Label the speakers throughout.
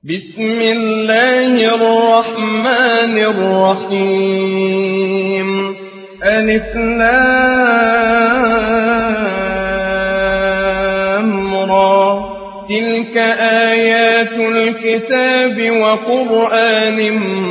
Speaker 1: بسم الله الرحمن الرحيم. ألف لام را. تلك آيات الكتاب وقرآن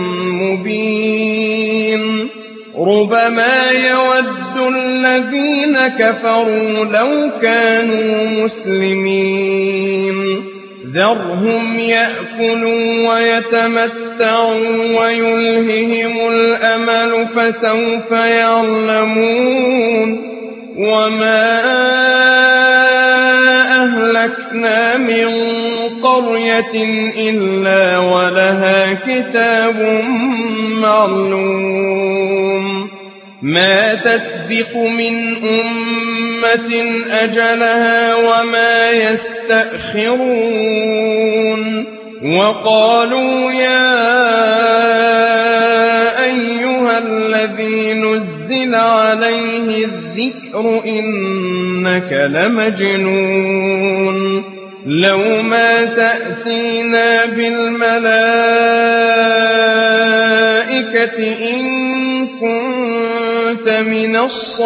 Speaker 1: مبين. ربما يود الذين كفروا لو كانوا مسلمين. ذرهم يأكلوا ويتمتعوا ويلههم الأمل فسوف يعلمون. وما أهلكنا من قرية إلا ولها كتاب معلوم. ما تسبق من أمة أجلها وما يستأخرون. وقالوا يا أيها الذي نزل عليه الذكر إنك لمجنون. لو ما تأتينا بالملائكة إن كنت من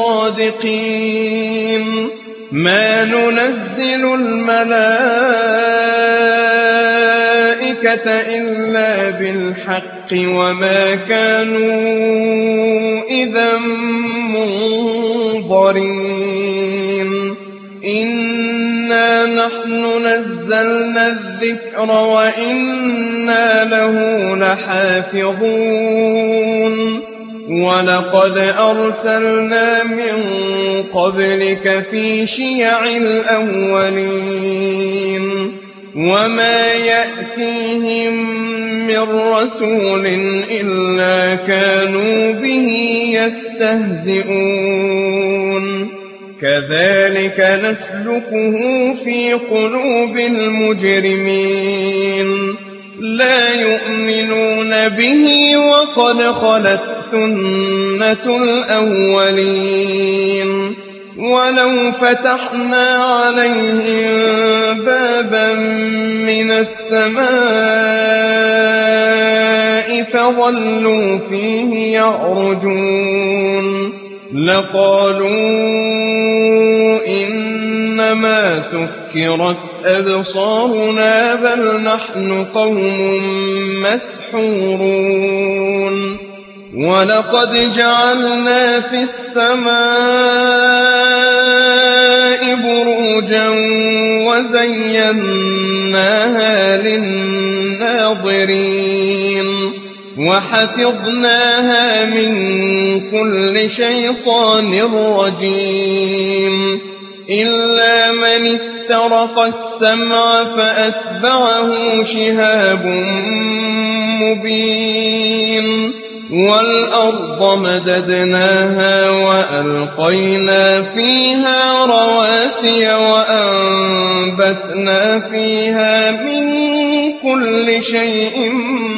Speaker 1: الصادقين. ما ننزل الملائكة إلا بالحق وما كانوا إذا منظرين. إنا نحن نزلنا الذكر وإنا له لحافظون. ولقد أرسلنا من قبلك في شيع الأولين. وما يأتيهم من رسول إلا كانوا به يستهزئون. كذلك نسلكه في قلوب المجرمين. لا يؤمنون به وقد خلت سنة الأولين. ولو فتحنا عليهم بابا من السماء فظلوا فيه يعرجون لقالوا إنما سكرت أبصارنا بل نحن قوم مسحورون. ولقد جعلنا في السماء بروجا وزيناها للناظرين وحفظناها من كل شيطان رجيم. إلا من استرق السمع فأتبعه شهاب مبين. والأرض مددناها وألقينا فيها رواسي وأنبتنا فيها من كل شيء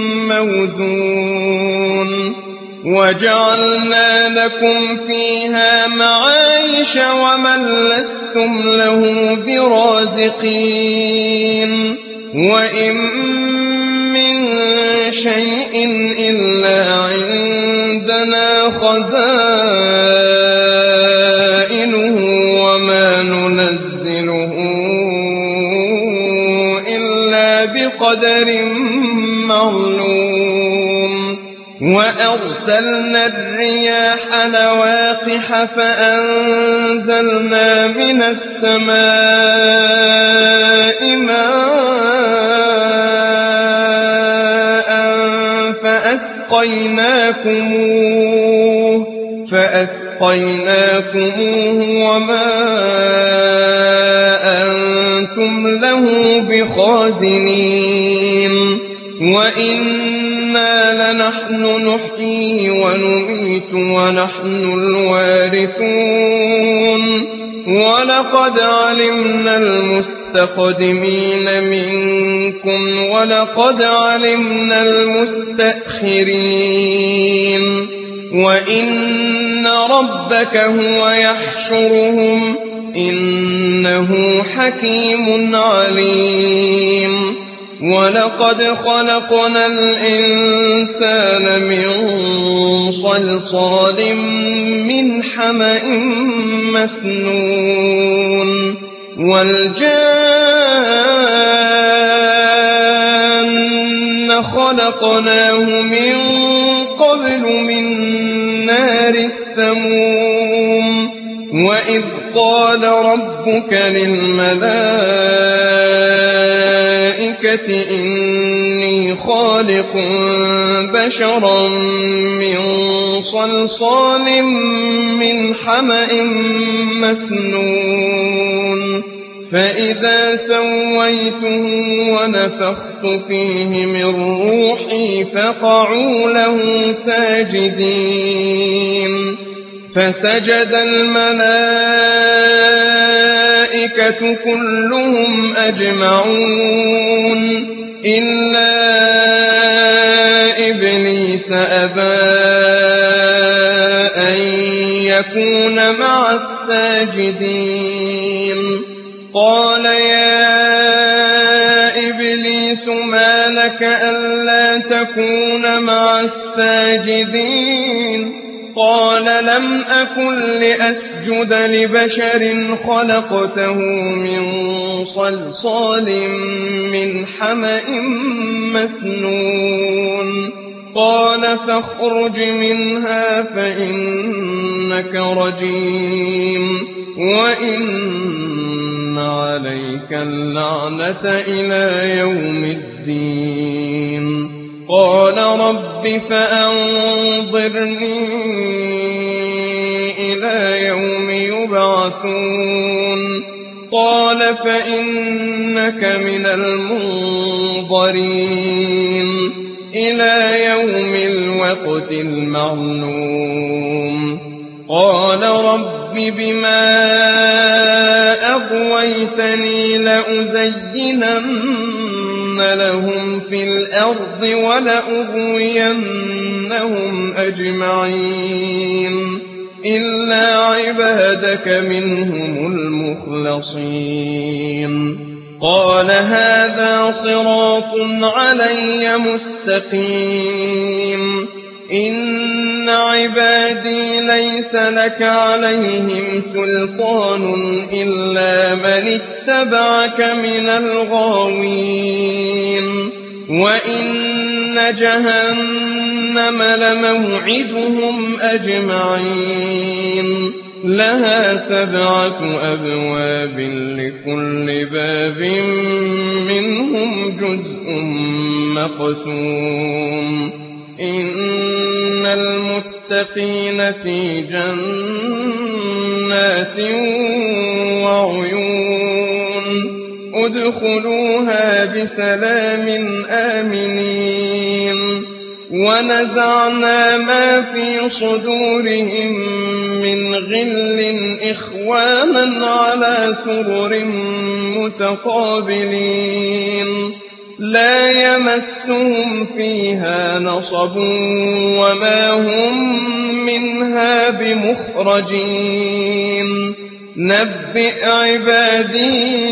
Speaker 1: موزون. وجعلنا لكم فيها معايش ومن لستم له برازقين. وإن من شيء إلا عندنا خزائنه وما ننزله إلا بقدر معلوم. وأرسلنا الرياح لواقح فأنزلنا من السماء ماء فأسقيناكموه وما أنتم له بخازنين. وإنا لنحن نحيي ونميت ونحن الوارثون. ولقد علمنا المستقدمين منكم ولقد علمنا المستأخرين. وإن ربك هو يحشرهم إنه حكيم عليم. ولقد خلقنا الإنسان من صلصال من حمأ مسنون والجان خلقناه من قبل من نار السموم وإذ قال ربك للملائكة إني خالق بشرا من صلصال من حمأ مسنون فإذا سويته ونفخت فيه من روحي فقعوا له ساجدين فسجد الملائكة كلهم أجمعون إلا إبليس أبى أن يكون مع الساجدين قال يا إبليس ما لك ألا تكون مع الساجدين قال لم أكن لأسجد لبشر خلقته من صلصال من حمأ مسنون قال فاخرج منها فإنك رجيم وإن عليك اللعنة إلى يوم الدين قال رب فأنظرني إلى يوم يبعثون قال فإنك من المنظرين إلى يوم الوقت المعلوم قال رب بما أغويتني لأزينن لهم في الأرض ولأغوينهم أجمعين إلا عبادك منهم المخلصين قال هذا صراط علي مستقيم إن عبادي ليس لك عليهم سلطان إلا من اتبعك من الغاوين وإن جهنم لموعدهم أجمعين لها 7 أبواب لكل باب منهم جزء مقسوم إن المتقين في جنات وعيون ادخلوها بسلام آمنين ونزعنا ما في صدورهم من غل إخوانا على سرر متقابلين لا يمسهم فيها نصب وما هم منها بمخرجين نبئ عبادي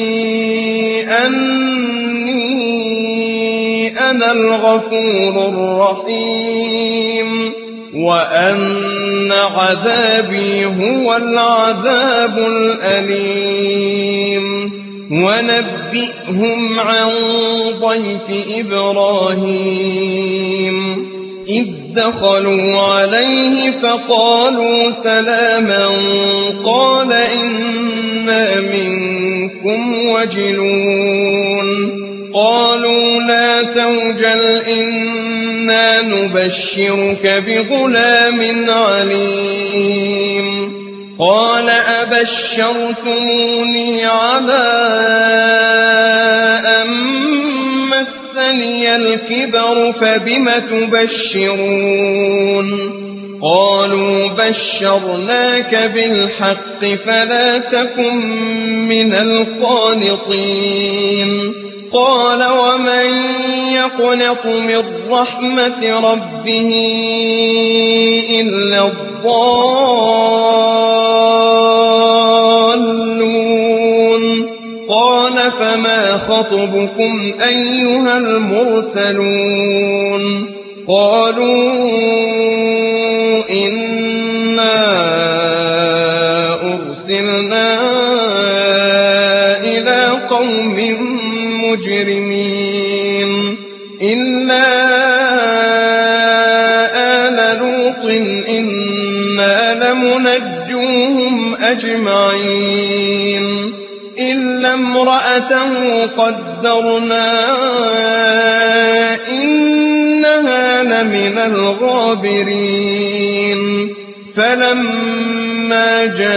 Speaker 1: أني أنا الغفور الرحيم وأن عذابي هو العذاب الأليم ونبئهم عن ضيف إبراهيم إذ دخلوا عليه فقالوا سلاما قال إنا منكم وجلون قالوا لا توجل إنا نبشرك بغلام عليم قال أبشرتموني على أن مسني الكبر فبم تبشرون قالوا بشرناك بالحق فلا تكن من القانطين قال ومن يقنط من رحمة ربه إلا الضالون قال فما خطبكم أيها المرسلون قالوا إنا أرسلنا إلى قوم مجرمين إلا آل لوط إنا لمنجوهم أجمعين إلا امرأته قدرنا إنها لمن الغابرين فلما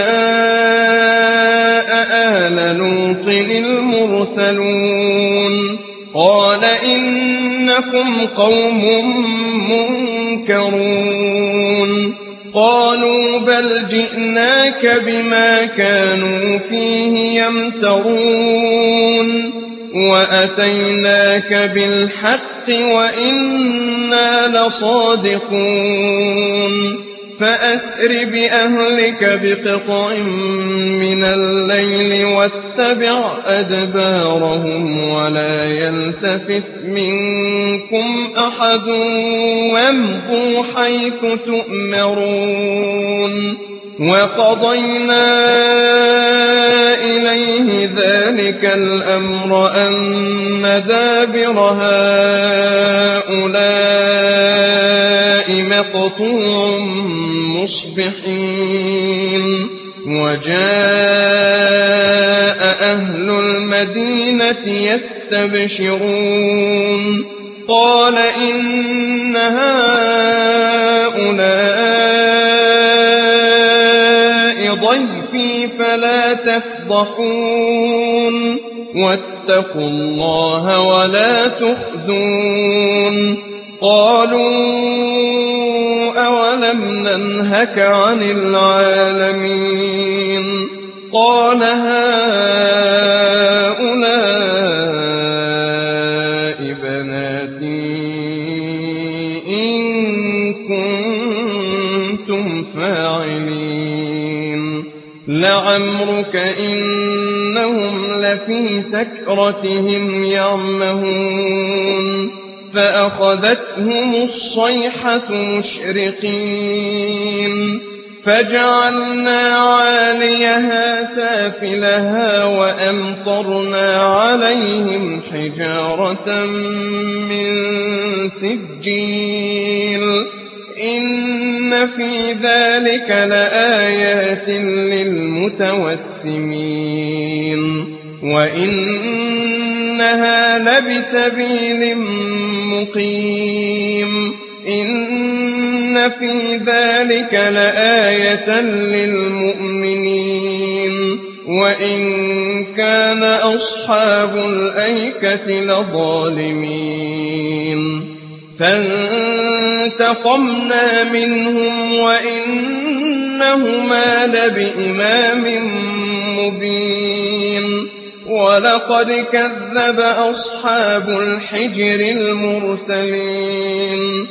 Speaker 1: جاء آل لوط المرسلون قال إنكم قوم منكرون قالوا بل جئناك بما كانوا فيه يمترون وأتيناك بالحق وإنا لصادقون فأسر بأهلك بقطع من الليل واتبع أدبارهم ولا يلتفت منكم أحد وامضوا حيث تؤمرون وقضينا إليه ذلك الأمر أن دابر هؤلاء مقطوع مصبحين وجاء أهل المدينة يستبشرون قال إن هؤلاء ضيفي فلا تفضحون واتقوا الله ولا تخزون قالوا أولم ننهك عن العالمين قال هؤلاء بناتي إن كنتم فاعلين لعمرك إنهم لفي سكرتهم يعمهون فأخذتهم الصيحة مشرقين فجعلنا عاليها سافلها وأمطرنا عليهم حجارة من سجيل إن في ذلك لآيات للمتوسمين وإنها لبسبيل مقيم إن في ذلك لآية للمؤمنين وإن كان أصحاب الأيكة لظالمين فانتقمنا منهم وإنهما لبإمام مبين ولقد كذب أصحاب الحجر المرسلين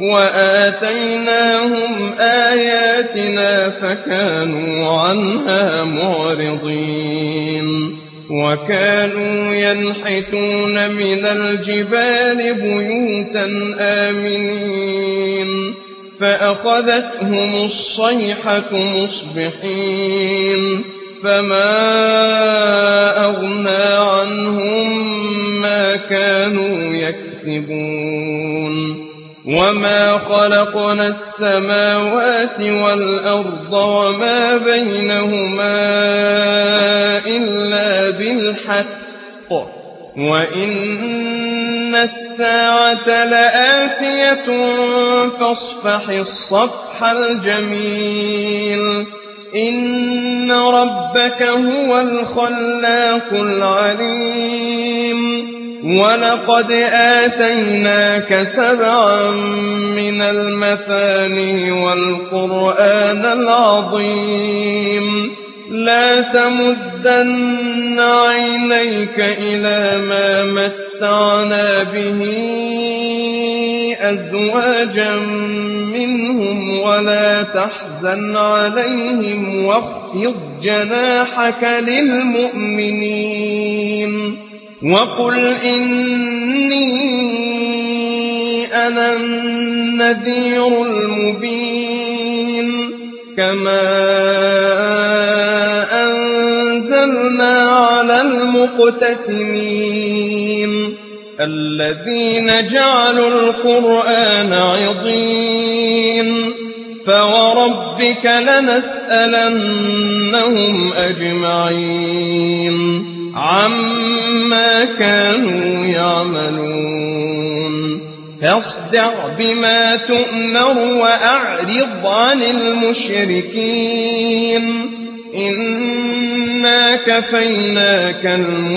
Speaker 1: وآتيناهم آياتنا فكانوا عنها معرضين وكانوا ينحتون من الجبال بيوتا آمنين فأخذتهم الصيحة مصبحين فما أغنى عنهم ما كانوا يكسبون وما خلقنا السماوات والأرض وما بينهما إلا بالحق وإن الساعة لآتية فاصفح الصفح الجميل إن ربك هو الخلاق العليم ولقد آتيناك 7 من المثاني والقرآن العظيم لا تمدن عينيك إلى ما متعنا به أزواجا منهم ولا تحزن عليهم واخفض جناحك للمؤمنين وقل إني أنا النذير المبين كما أنزلنا على المقتسمين الذين جعلوا القرآن عضين فوربك لنسألنهم أجمعين عما كانوا يعملون فاصدع بما تؤمر وأعرض عن المشركين إنا كفيناك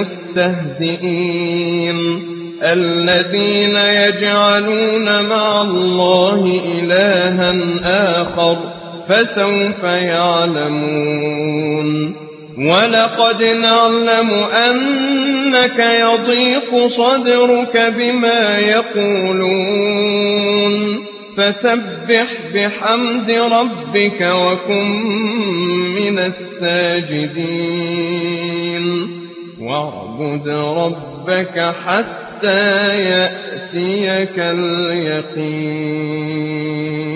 Speaker 1: المستهزئين الذين يجعلون مع الله إلها آخر فسوف يعلمون ولقد نعلم أنك يضيق صدرك بما يقولون فسبح بحمد ربك وكن من الساجدين واعبد ربك حتى يأتيك اليقين